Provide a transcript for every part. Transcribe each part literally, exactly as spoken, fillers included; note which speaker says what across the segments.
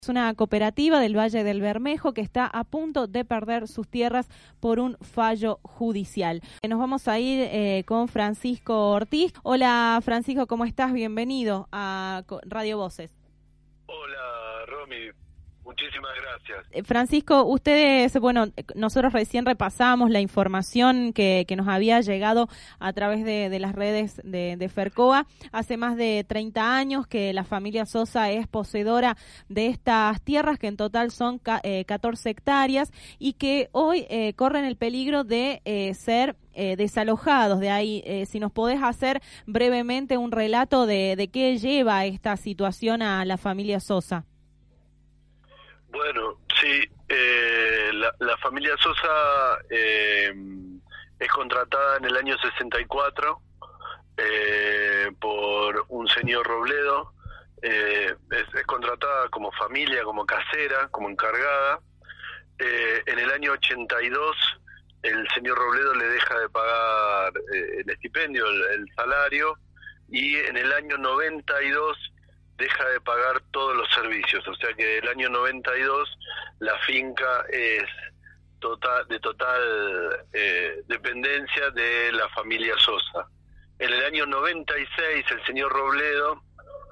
Speaker 1: Es una cooperativa del Valle del Bermejo que está a punto de perder sus tierras por un fallo judicial. Nos vamos a ir eh, con Francisco Ortiz. Hola Francisco, ¿cómo estás? Bienvenido a Radio Voces.
Speaker 2: Hola Romy, muchísimas gracias.
Speaker 1: Eh, Francisco, ustedes, bueno, nosotros recién repasamos la información que, que nos había llegado a través de, de las redes de, de FERCOA. Hace más de treinta años que la familia Sosa es poseedora de estas tierras, que en total son eh, catorce hectáreas, y que hoy eh, corren el peligro de eh, ser eh, desalojados de ahí. Eh, si nos podés hacer brevemente un relato de, de qué lleva esta situación a la familia Sosa.
Speaker 2: Bueno, sí, eh, la, la familia Sosa eh, es contratada en el año sesenta y cuatro eh, por un señor Robledo, eh, es, es contratada como familia, como casera, como encargada. Eh, en el año ochenta y dos el señor Robledo le deja de pagar eh, el estipendio, el, el salario, y en el año noventa y dos deja de pagar todos los servicios, o sea que el año noventa y dos la finca es total, de total eh, dependencia de la familia Sosa. En el año noventa y seis el señor Robledo...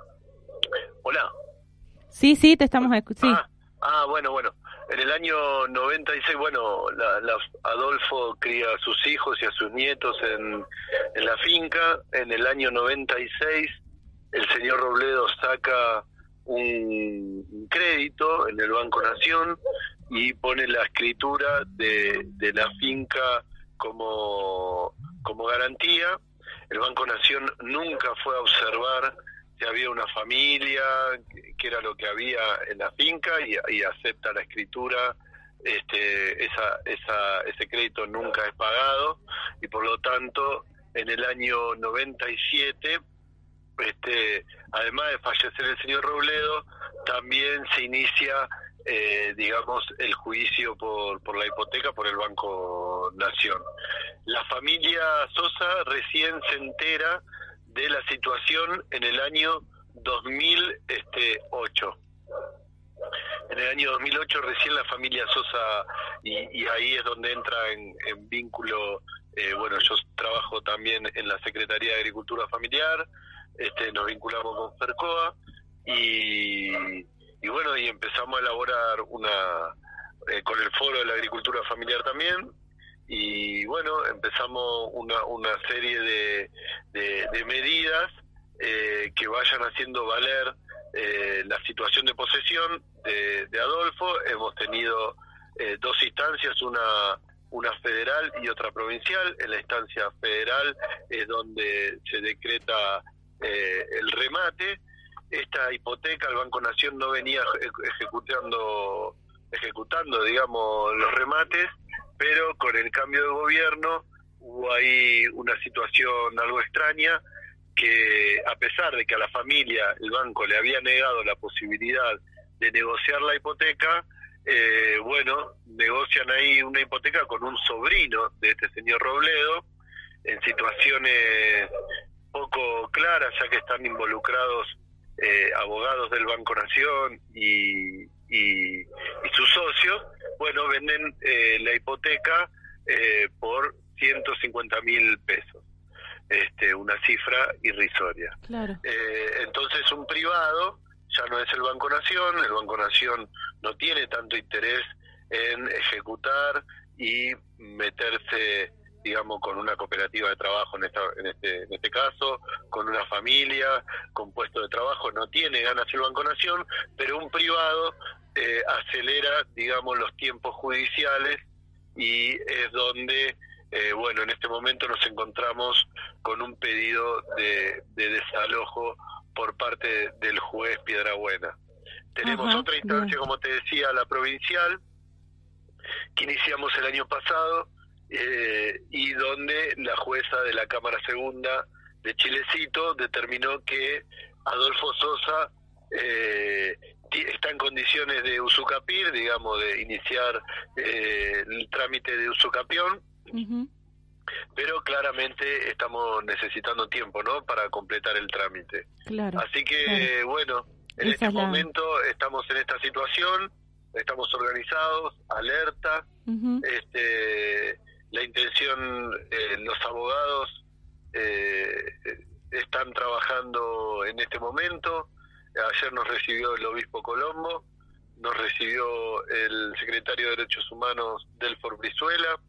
Speaker 2: Hola.
Speaker 1: Sí, sí, te estamos escuchando. Sí.
Speaker 2: Ah, ah, bueno, bueno. En el año noventa y seis, bueno, la, la, Adolfo cría a sus hijos y a sus nietos en, en la finca. En el año noventa y seis el señor Robledo saca un crédito en el Banco Nación y pone la escritura de, de la finca como, como garantía. El Banco Nación nunca fue a observar si había una familia, qué era lo que había en la finca, y, y acepta la escritura. Este, esa, esa, ese crédito nunca es pagado, y por lo tanto en el año noventa y siete, Este, además de fallecer el señor Robledo, también se inicia, eh, digamos, el juicio por, por la hipoteca por el Banco Nación. La familia Sosa recién se entera de la situación en el año dos mil ocho. En el año dos mil ocho recién la familia Sosa, y, y ahí es donde entra en, en vínculo, eh, bueno, yo trabajo también en la Secretaría de Agricultura Familiar. Este, nos vinculamos con FERCOA y, y bueno, y empezamos a elaborar una eh, con el Foro de la Agricultura Familiar también, y bueno, empezamos una, una serie de, de, de medidas eh, que vayan haciendo valer eh, la situación de posesión de, de Adolfo. Hemos tenido eh, dos instancias, una una federal y otra provincial. En la instancia federal es donde se decreta Eh, el remate. Esta hipoteca el Banco Nación no venía ejecutando ejecutando digamos los remates, pero con el cambio de gobierno hubo ahí una situación algo extraña, que a pesar de que a la familia el banco le había negado la posibilidad de negociar la hipoteca, eh, bueno, negocian ahí una hipoteca con un sobrino de este señor Robledo, en situaciones poco claras, ya que están involucrados eh, abogados del Banco Nación y, y, y sus socios. Bueno, venden eh, la hipoteca eh, por ciento cincuenta mil pesos, este, una cifra irrisoria.
Speaker 1: Claro.
Speaker 2: Eh, entonces un privado, ya no es el Banco Nación, el Banco Nación no tiene tanto interés en ejecutar y meterse, digamos, con una cooperativa de trabajo en esta, en este, en este caso, con una familia, con puesto de trabajo. No tiene ganas el Banco Nación, pero un privado eh, acelera, digamos, los tiempos judiciales, y es donde, eh, bueno, en este momento nos encontramos con un pedido de, de desalojo por parte del juez Piedrabuena. Tenemos
Speaker 1: Ajá,
Speaker 2: otra instancia,
Speaker 1: bien.
Speaker 2: como te decía, la provincial, que iniciamos el año pasado, Eh, y donde la jueza de la Cámara Segunda de Chilecito determinó que Adolfo Sosa eh, está en condiciones de usucapir, digamos, de iniciar eh, el trámite de usucapión, uh-huh. Pero claramente estamos necesitando tiempo, ¿no?, para completar el trámite.
Speaker 1: Claro,
Speaker 2: Así que,
Speaker 1: claro.
Speaker 2: bueno, En
Speaker 1: Esa
Speaker 2: este
Speaker 1: es la...
Speaker 2: momento estamos en esta situación, estamos organizados, alerta. Uh-huh. Este, la intención, eh, los abogados eh, están trabajando en este momento. Ayer nos recibió el obispo Colombo, nos recibió el secretario de Derechos Humanos Delfor Brizuela,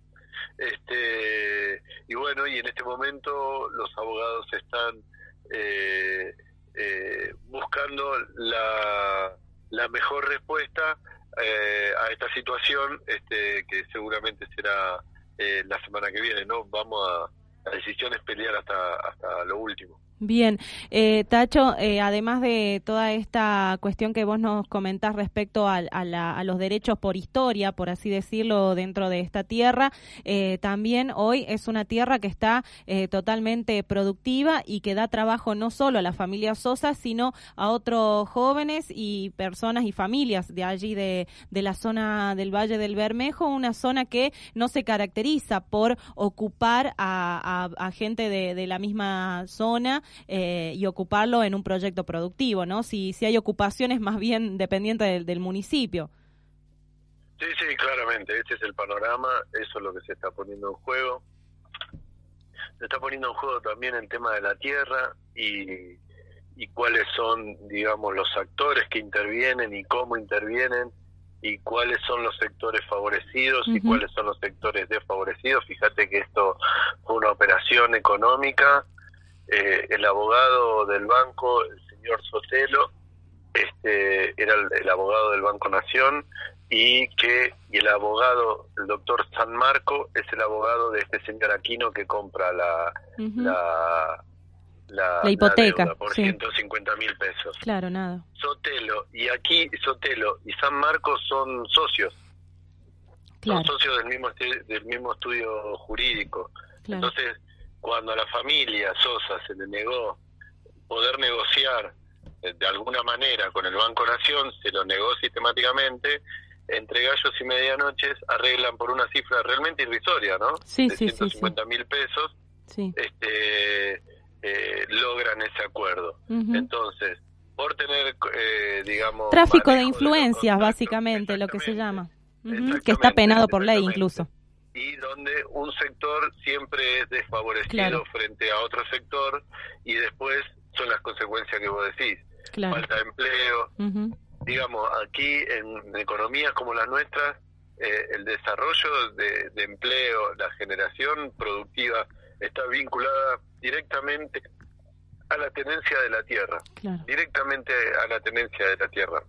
Speaker 2: este, y bueno, y en este momento los abogados están eh, eh, buscando la, la mejor respuesta eh, a esta situación, este, que seguramente será eh, la semana que viene, ¿no? Vamos a, la decisión es pelear hasta, hasta lo último.
Speaker 1: Bien, eh, Tacho, eh, además de toda esta cuestión que vos nos comentás respecto a, a, la, a los derechos por historia, por así decirlo, dentro de esta tierra, eh, también hoy es una tierra que está eh, totalmente productiva y que da trabajo no solo a la familia Sosa, sino a otros jóvenes y personas y familias de allí, de, de la zona del Valle del Bermejo, una zona que no se caracteriza por ocupar a, a, a gente de, de la misma zona, Eh, y ocuparlo en un proyecto productivo, ¿no? Si, si hay ocupaciones más bien dependientes del, del municipio.
Speaker 2: Sí, sí, claramente, este es el panorama, eso es lo que se está poniendo en juego. Se está poniendo en juego también el tema de la tierra y, y cuáles son, digamos, los actores que intervienen y cómo intervienen y cuáles son los sectores favorecidos uh-huh. y cuáles son los sectores desfavorecidos. Fíjate que esto fue una operación económica. Eh, el abogado del banco, el señor Sotelo, este, era el, el abogado del Banco Nación, y que y el abogado, el doctor San Marco, es el abogado de este señor Aquino que compra la uh-huh. la, la,
Speaker 1: la hipoteca
Speaker 2: la deuda por sí. ciento cincuenta mil pesos.
Speaker 1: Claro, nada.
Speaker 2: Sotelo y aquí Sotelo y San Marco son socios, claro. son socios del mismo del mismo estudio jurídico. Claro. Entonces, cuando a la familia Sosa se le negó poder negociar eh, de alguna manera con el Banco Nación, se lo negó sistemáticamente, entre gallos y medianoches arreglan por una cifra realmente irrisoria, ¿no?
Speaker 1: Sí,
Speaker 2: de
Speaker 1: sí,
Speaker 2: ciento cincuenta mil
Speaker 1: sí, sí.
Speaker 2: pesos,
Speaker 1: sí.
Speaker 2: este, eh, logran ese acuerdo. Uh-huh. Entonces, por tener, eh, digamos...
Speaker 1: Tráfico de influencias, de básicamente, lo que se llama. Uh-huh. Que está penado por ley incluso.
Speaker 2: Y donde un sector siempre es desfavorecido claro. frente a otro sector, y después son las consecuencias que vos decís. Claro. Falta de empleo. Uh-huh. Digamos, aquí en economías como las nuestras, eh, el desarrollo de, de empleo, la generación productiva, está vinculada directamente a la tenencia de la tierra. Claro. Directamente a la tenencia de la tierra.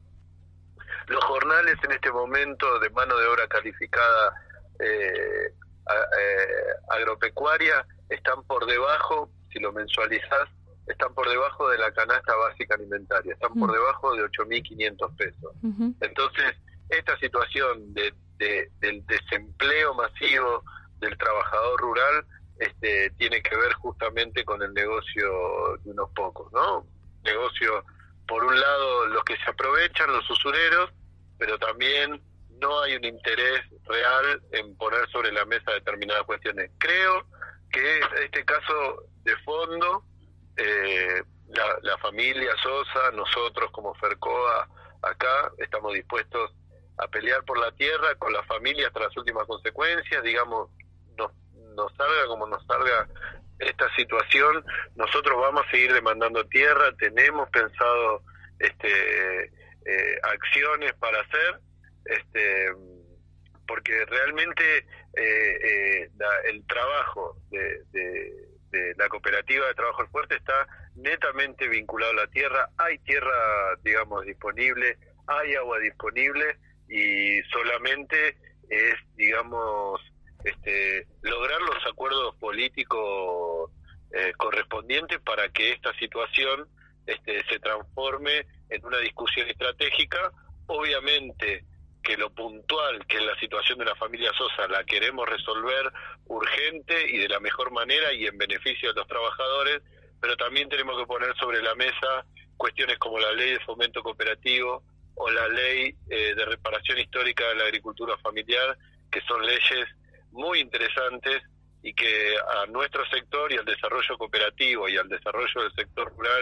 Speaker 2: Los jornales en este momento de mano de obra calificada Eh, a, eh, agropecuaria están por debajo, si lo mensualizás, están por debajo de la canasta básica alimentaria, están uh-huh. por debajo de ocho mil quinientos pesos. Uh-huh. Entonces, esta situación de, de, del desempleo masivo del trabajador rural este, tiene que ver justamente con el negocio de unos pocos, ¿no? Negocio, por un lado, los que se aprovechan, los usureros, pero también no hay un interés real en poner sobre la mesa determinadas cuestiones. Creo que en este caso de fondo, eh, la, la familia Sosa, nosotros como Fercoa acá, estamos dispuestos a pelear por la tierra con la familia hasta las últimas consecuencias, digamos, nos, nos salga como nos salga esta situación, nosotros vamos a seguir demandando tierra, tenemos pensado este eh, acciones para hacer, este porque realmente eh, eh, la, el trabajo de, de, de la cooperativa de trabajo al fuerte está netamente vinculado a la tierra, hay tierra, digamos, disponible, hay agua disponible, y solamente es, digamos, este lograr los acuerdos políticos eh, correspondientes para que esta situación este se transforme en una discusión estratégica. Obviamente que lo puntual, que es la situación de la familia Sosa, la queremos resolver urgente y de la mejor manera y en beneficio de los trabajadores, pero también tenemos que poner sobre la mesa cuestiones como la ley de fomento cooperativo o la ley eh, de reparación histórica de la agricultura familiar, que son leyes muy interesantes y que a nuestro sector y al desarrollo cooperativo y al desarrollo del sector rural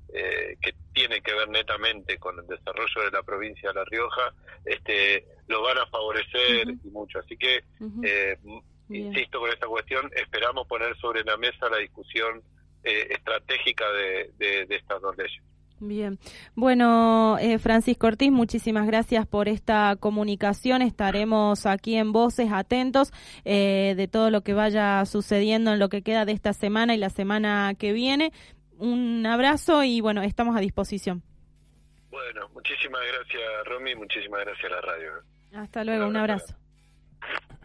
Speaker 2: eh, que tiene que ver netamente con el desarrollo de la provincia de La Rioja, este, lo van a favorecer uh-huh. y mucho. Así que, uh-huh. eh, insisto con esta cuestión, esperamos poner sobre la mesa la discusión eh, estratégica de, de, de estas dos leyes.
Speaker 1: Bien, bueno, eh, Francisco Ortiz, muchísimas gracias por esta comunicación. Estaremos aquí en Voces atentos eh, de todo lo que vaya sucediendo en lo que queda de esta semana y la semana que viene. Un abrazo y bueno, estamos a disposición.
Speaker 2: Bueno, muchísimas gracias, Romy, muchísimas gracias a la radio.
Speaker 1: Hasta luego, un abrazo. Un abrazo.